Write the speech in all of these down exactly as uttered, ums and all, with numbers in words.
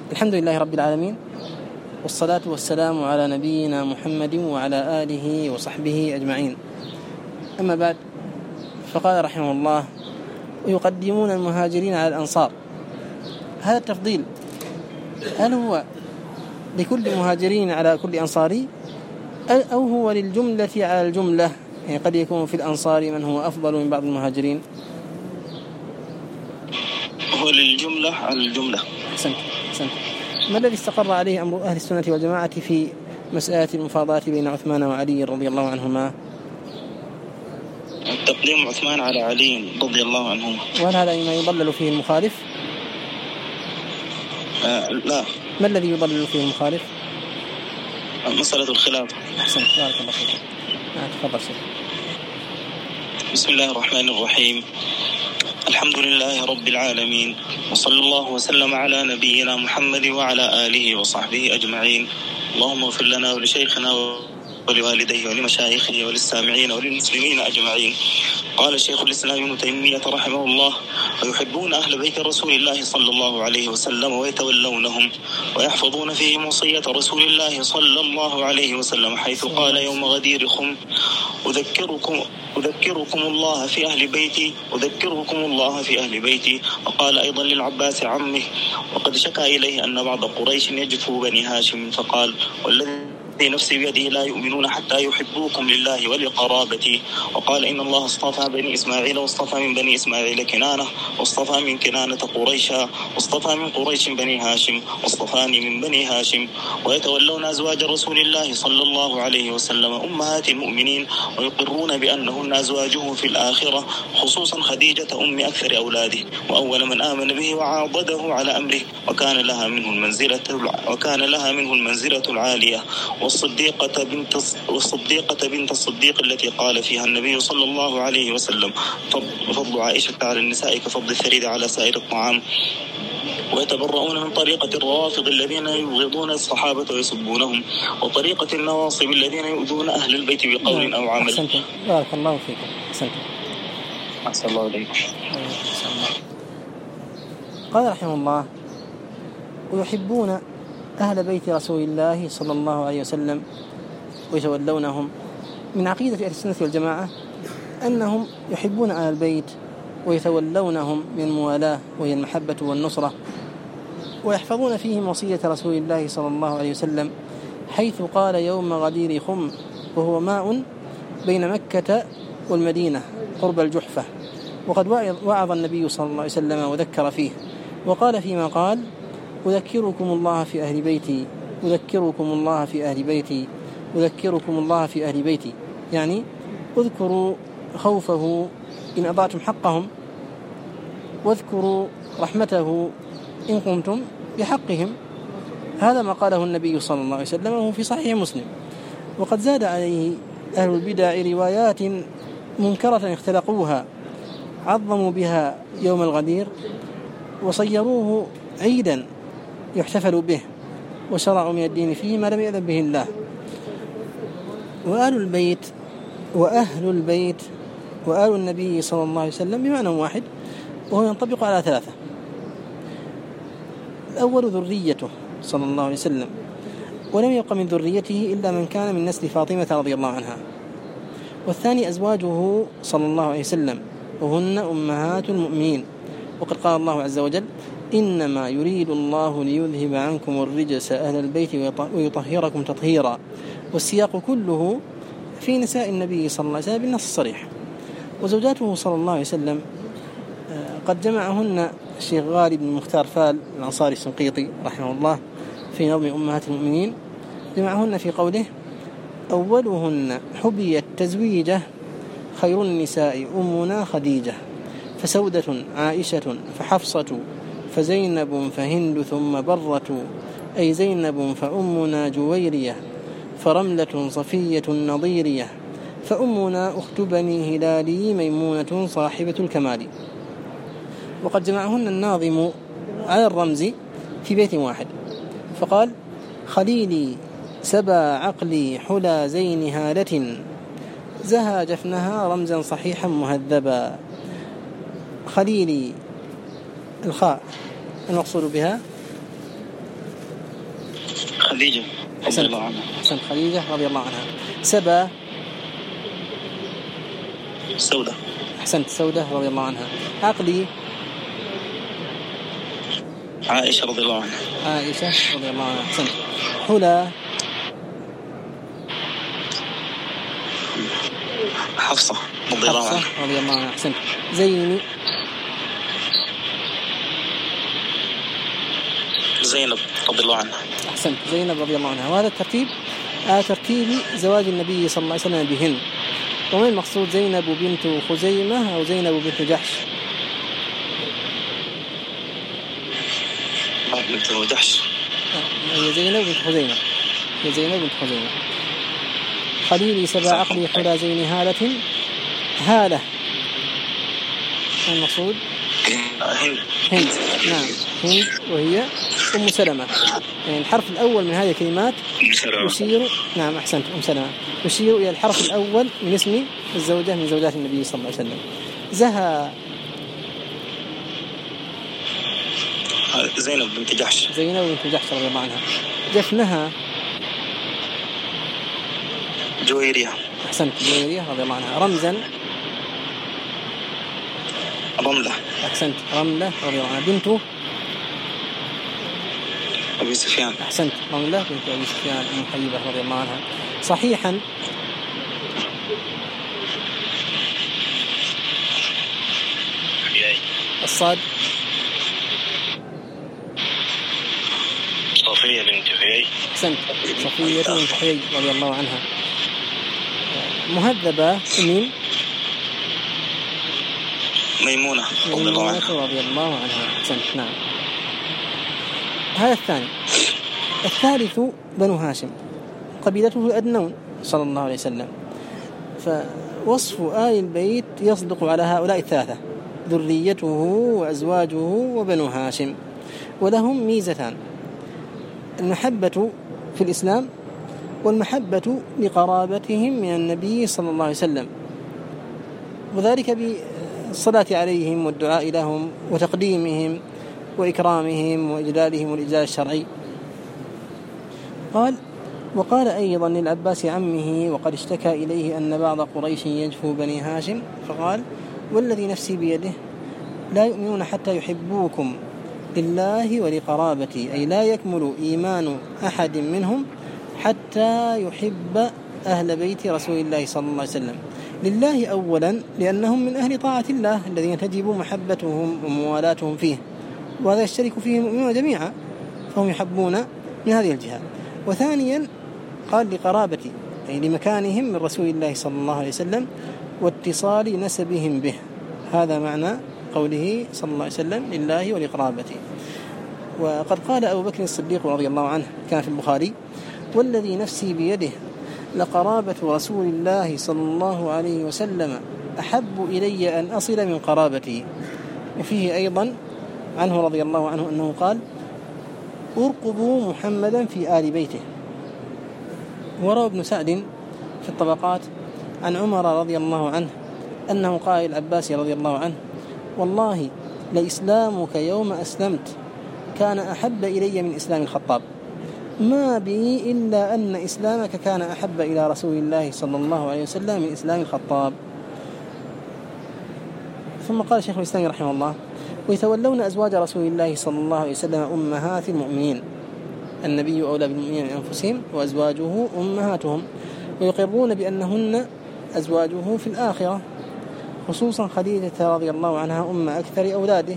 الحمد لله رب العالمين، والصلاة والسلام على نبينا محمد وعلى آله وصحبه أجمعين. أما بعد، فقال رحمه الله: ويقدمون المهاجرين على الأنصار. هذا التفضيل هل هو لكل مهاجرين على كل أنصاري، أو هو للجملة على الجملة؟ يعني قد يكون في الأنصار من هو أفضل من بعض المهاجرين. هو للجملة على الجملة. أحسنت أحسنت. ما الذي استقر عليه أمر أهل السنة والجماعة في مسألة المفاضلة بين عثمان وعلي رضي الله عنهما؟ تقديم عثمان على علي رضي الله عنهما. وهل هذا ما يضلل فيه المخالف؟ آه لا. ما الذي يضلل فيه المخالف؟ مسألة الخلاف. أحسنت، بارك الله فيك. تفضل شيخ. بسم الله الرحمن الرحيم. الحمد لله رب العالمين، وصلى الله وسلم على نبينا محمد وعلى آله وصحبه أجمعين. اللهم اغفر لنا ولشيخنا ولوالديه ولمشايخه وللسامعين وللمسلمين أجمعين. قال شيخ الإسلام ابن تيمية رحمه الله: ويحبون أهل بيت رسول الله صلى الله عليه وسلم ويتولونهم ويحفظون فيهم وصية رسول الله صلى الله عليه وسلم، حيث قال يوم غدير خم: أذكركم أذكركم الله في أهل بيتي أذكركم الله في أهل بيتي. وقال أيضا للعباس عمه، وقد شكى إليه أن بعض قريش يجفو بني هاشم، فقال: والذي نفسي بيده لا يؤمنون حتى يحبوكم لله ولقرابتي. وقال: إن الله اصطفى بني إسماعيل واصطفى من بني إسماعيل كنانة واصطفى من كنانة قريشا واصطفى من قريش بني هاشم واصطفاني من بني هاشم. ويتولون أزواج رسول الله صلى الله عليه وسلم أمهات المؤمنين، ويقرون بأنهن أزواجه في الآخرة، خصوصا خديجة أم أكثر أولاده وأول من آمن به وعاضده على أمره، وكان لها منه المنزلة وكان لها منه المنزلة العالية. والصديقة بنت والصديقة بنت الصديق التي قال فيها النبي صلى الله عليه وسلم: فضل عائشة على النساء كفضل الثريد على سائر الطعام. ويتبرؤون من طريقة الروافض الذين يبغضون الصحابة ويسبونهم، وطريقة النواصب الذين يؤذون أهل البيت بقول أو عمل. أحسنت، بارك الله فيك. أحسنت. أحسن الله عليك. قال رحمه الله: ويحبون أهل بيت رسول الله صلى الله عليه وسلم ويتولونهم. من عقيدة أهل السنة والجماعة أنهم يحبون أهل البيت ويتولونهم من موالاه، وهي المحبة والنصرة، ويحفظون فيهم وصية رسول الله صلى الله عليه وسلم، حيث قال يوم غدير خم، وهو ماء بين مكة والمدينة قرب الجحفة. وقد وعظ النبي صلى الله عليه وسلم وذكر فيه، وقال فيما قال: أذكركم الله في أهل بيتي أذكركم الله في أهل بيتي أذكركم الله في أهل بيتي، يعني اذكروا خوفه إن أضعتم حقهم، واذكروا رحمته إن قمتم بحقهم. هذا ما قاله النبي صلى الله عليه وسلم، وهو في صحيح مسلم. وقد زاد عليه أهل البدع روايات منكرة اختلقوها، عظموا بها يوم الغدير وصيروه عيدا يحتفل به، وشرعوا من الدين فيه ما لم يأذن به الله. وآل البيت وأهل البيت وآل النبي صلى الله عليه وسلم بمعنى واحد، وهو ينطبق على ثلاثة: الأول ذريته صلى الله عليه وسلم، ولم يبق من ذريته إلا من كان من نسل فاطمة رضي الله عنها. والثاني أزواجه صلى الله عليه وسلم، وهن أمهات المؤمنين، وقد قال الله عز وجل: إنما يريد الله ليذهب عنكم الرجس أهل البيت ويطهركم تطهيرا. والسياق كله في نساء النبي صلى الله عليه وسلم بالنص الصريح. وزوجاته صلى الله عليه وسلم قد جمعهن الشيخ غالي بن مختار فال الأنصاري الشنقيطي رحمه الله في نظم أمهات المؤمنين، جمعهن في قوله: أولهن حبيت تزويجه خير النساء أمنا خديجة، فسودة عائشة فحفصة فزينب فهند ثم برة، أي زينب فأمنا جويرية، فرملة صفية نظيرية، فأمنا أخت بني هلالي ميمونة صاحبة الكمال. وقد جمعهن الناظم على الرمز في بيت واحد، فقال: خليلي سبا عقلي حلا زين هالة، زها جفنها رمزا صحيحا مهذبا. خليلي الخاء المقصود بها خديجة رضي الله عنها. أحسنت، خديجة رضي الله عنها. سبا سودة. أحسنت، سودة رضي الله عنها. عقلي عائشة رضي الله عنها. عائشة رضي الله عنها. أحسنت. حلا حفصة رضي الله عنها. حفصة رضي الله عنها. أحسنت. زيني زينب رضي الله عنها. أحسنت، زينب رضي الله عنها. وهذا الترتيب آه ترتيب زواج النبي صلى الله عليه وسلم بهن. وما المقصود زينب بنت خزيمة أو زينب بنت جحش؟ بنت جحش. هي زينب بنت خزيمة. هي زينب بنت خزيمة. خليلي سبع عقلي حلا زين هالة. هالة المقصود هند. هند. نعم، هند، وهي أم سلمة. يعني الحرف الأول من هذه الكلمات يشير، نعم أحسنت، أم سلمة، يشير إلى الحرف الأول من اسم الزوجة من زوجات النبي صلى الله عليه وسلم. زها زينب بنت جحش. زينب بنت جحش رضي الله عنها. جفنها جويرية. أحسنت، جويرية رضي الله عنها. رمزا رملة. أحسنت، رملة رضي الله عنها. بنته أبي سفيان. أحسنت، رملة بنت أبي سفيان أم حبيبة رضي الله عنها. صحيحا الصاد صفية بنت حيي. أحسنت، صفية بنت حيي رضي الله عنها. مهذبة مين؟ ميمونة رضي الله عنها. رضي الله عنها. أحسنت، نعم. هذا الثاني. الثالث بنو هاشم، قبيلته الأدنون صلى الله عليه وسلم. فوصف آل البيت يصدق على هؤلاء الثلاثة: ذريته وأزواجه وبنو هاشم. ولهم ميزتان: المحبة في الإسلام، والمحبة لقرابتهم من النبي صلى الله عليه وسلم، وذلك بالصلاة عليهم والدعاء لهم وتقديمهم وإكرامهم وإجلالهم والإجلال الشرعي. قال: وقال أيضا للعباس عمه وقد اشتكى إليه أن بعض قريش يجفو بني هاشم، فقال: والذي نفسي بيده لا يؤمنون حتى يحبوكم لله ولقرابتي، أي لا يكمل إيمان أحد منهم حتى يحب أهل بيت رسول الله صلى الله عليه وسلم. لله أولا لأنهم من أهل طاعة الله الذين تجب محبتهم وموالاتهم فيه، وهذا يشترك فيه المؤمنون جميعا، فهم يحبون من هذه الجهة. وثانيا قال لقرابتي، أي لمكانهم من رسول الله صلى الله عليه وسلم واتصال نسبهم به. هذا معنى قوله صلى الله عليه وسلم لله ولقرابتي. وقد قال أبو بكر الصديق رضي الله عنه كان في البخاري: والذي نفسي بيده لقرابة رسول الله صلى الله عليه وسلم أحب إلي أن أصل من قرابتي. وفيه أيضا عنه رضي الله عنه أنه قال: أرقبوا محمدا في آل بيته. وروى ابن سعد في الطبقات عن عمر رضي الله عنه أنه قال العباس رضي الله عنه: والله لإسلامك يوم أسلمت كان أحب إلي من إسلام الخطاب، ما بي إلا أن إسلامك كان أحب إلى رسول الله صلى الله عليه وسلم من إسلام الخطاب. ثم قال شيخ الإسلام رحمه الله: ويتولون أزواج رسول الله صلى الله عليه وسلم أمهات المؤمنين، النبي أولى بالمؤمنين من أنفسهم وأزواجه أمهاتهم، ويقرون بأنهن أزواجه في الآخرة، خصوصا خديجة رضي الله عنها أم أكثر أولاده،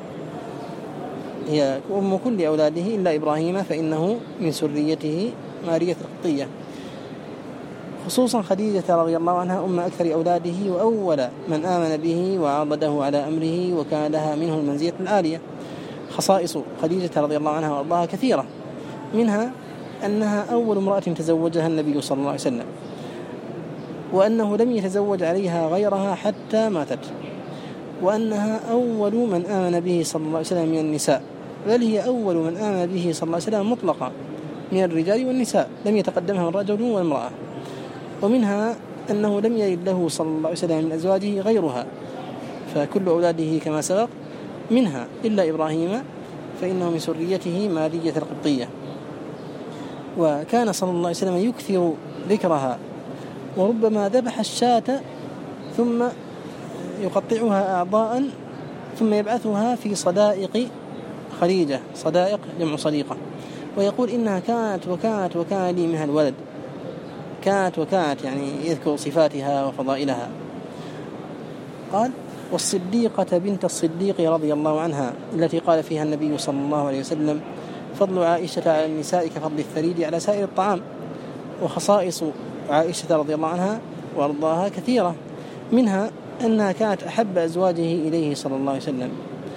هي أم كل أولاده إلا إبراهيم فإنه من سريته مارية القبطية. خصوصا خديجة رضي الله عنها أم أكثر أولاده وأول من آمن به وعضده على أمره، وكان لها منه المنزلة العالية. خصائص خديجة رضي الله عنها وأرضاها كثيرة، منها أنها أول امرأة تزوجها النبي صلى الله عليه وسلم، وأنه لم يتزوج عليها غيرها حتى ماتت، وأنها أول من آمن به صلى الله عليه وسلم من النساء، بل هي أول من آمن به صلى الله عليه وسلم مطلقا من الرجال والنساء، لم يتقدمها رجل وامرأة. ومنها أنه لم يلد له صلى الله عليه وسلم من أزواجه غيرها، فكل أولاده كما سبق منها إلا إبراهيم فإنه من سريته مارية القبطية. وكان صلى الله عليه وسلم يكثر ذكرها، وربما ذبح الشاة ثم يقطعها أعضاء ثم يبعثها في صدائق خديجة، صدائق جمع صديقة، ويقول إنها كانت وكانت وكان لي منها الولد، كانت وكانت يعني يذكر صفاتها وفضائلها. قال: والصديقة بنت الصديق رضي الله عنها التي قال فيها النبي صلى الله عليه وسلم: فضل عائشة على النساء كفضل الثريد على سائر الطعام. وخصائص عائشة رضي الله عنها وأرضاها كثيرة، منها أنها كانت أحب أزواجه إليه صلى الله عليه وسلم،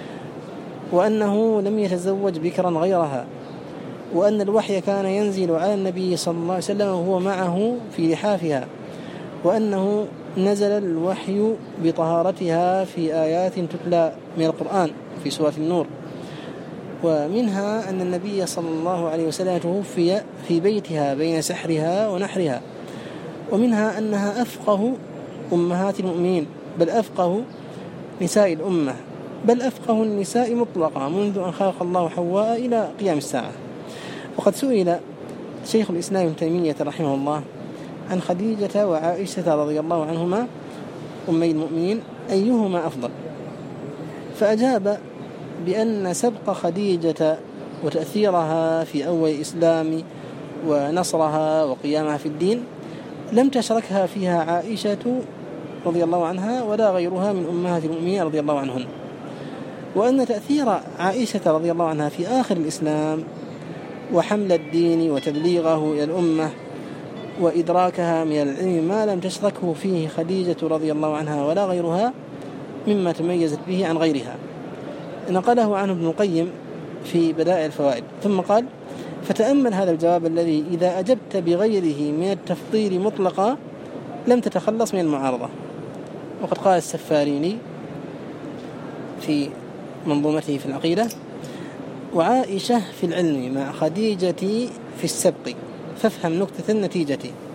وأنه لم يتزوج بكرا غيرها، وأن الوحي كان ينزل على النبي صلى الله عليه وسلم وهو معه في لحافها، وأنه نزل الوحي بطهارتها في آيات تتلى من القرآن في سورة النور. ومنها أن النبي صلى الله عليه وسلم توفي في بيتها بين سحرها ونحرها. ومنها أنها أفقه أمهات المؤمنين، بل أفقه نساء الأمة، بل أفقه النساء مطلقا منذ أن خلق الله حواء إلى قيام الساعة. وقد سئل شيخ الإسلام ابن تيمية رحمه الله عن خديجة وعائشة رضي الله عنهما أمي المؤمنين أيهما أفضل، فأجاب بأن سبق خديجة وتأثيرها في أول الإسلام ونصرها وقيامها في الدين لم تشركها فيها عائشة رضي الله عنها ولا غيرها من أمهات المؤمنين رضي الله عنهن، وأن تأثير عائشة رضي الله عنها في آخر الإسلام وحمل الدين وتبليغه إلى الأمة وإدراكها من العلم ما لم تشركه فيه خديجة رضي الله عنها ولا غيرها مما تميزت به عن غيرها. نقله عنه ابن القيم في بدائع الفوائد، ثم قال: فتأمل هذا الجواب الذي إذا أجبت بغيره من التفضيل مطلقا لم تتخلص من المعارضة. وقد قال السفاريني في منظومته في العقيدة: وعائشة في العلم مع خديجة في السبق، فافهم نكتة النتيجة.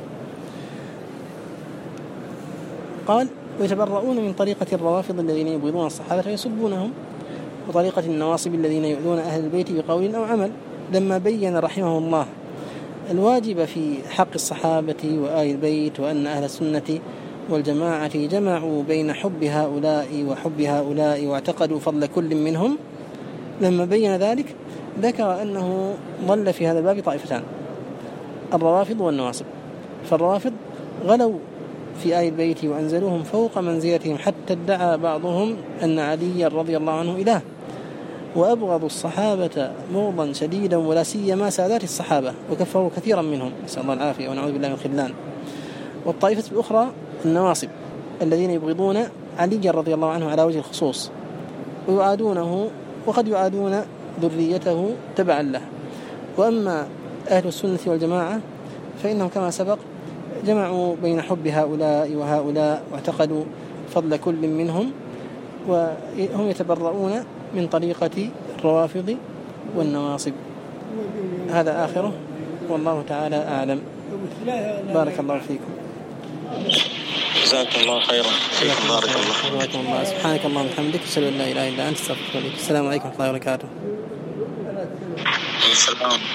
قال: ويتبرؤون من طريقة الروافض الذين يبغضون الصحابة ويسبونهم، وطريقة النواصب الذين يؤذون أهل البيت بقول أو عمل، لما بين رحمه الله الواجب في حق الصحابة وآل البيت، وأن أهل السنة والجماعة جمعوا بين حب هؤلاء وحب هؤلاء واعتقدوا فضل كل منهم. لما بين ذلك ذكر أنه ضل في هذا الباب طائفتان: الروافض والنواصب. فالروافض غلوا في آل البيت وأنزلوهم فوق منزلتهم، حتى ادعى بعضهم أن علي رضي الله عنه إله، وأبغضوا الصحابة بغضا شديدا ولا سيما سادات الصحابة، وكفروا كثيرا منهم، نسأل الله العافية ونعوذ بالله من خذلان. والطائفة الأخرى النواصب الذين يبغضون علي رضي الله عنه على وجه الخصوص ويعادونه، وقد يعادون ذريته تبعا له. وأما أهل السنة والجماعة فإنهم كما سبق جمعوا بين حب هؤلاء وهؤلاء واعتقدوا فضل كل منهم، وهم يتبرؤون من طريقة الروافض والنواصب. هذا آخره، والله تعالى أعلم. بارك الله فيكم. جزاك الله خيرا. بارك الله. الله. سبحانك اللهم وبحمدك، أشهد أن لا إله إلا أنت، أستغفرك. السلام عليكم ورحمة الله وبركاته. السلام.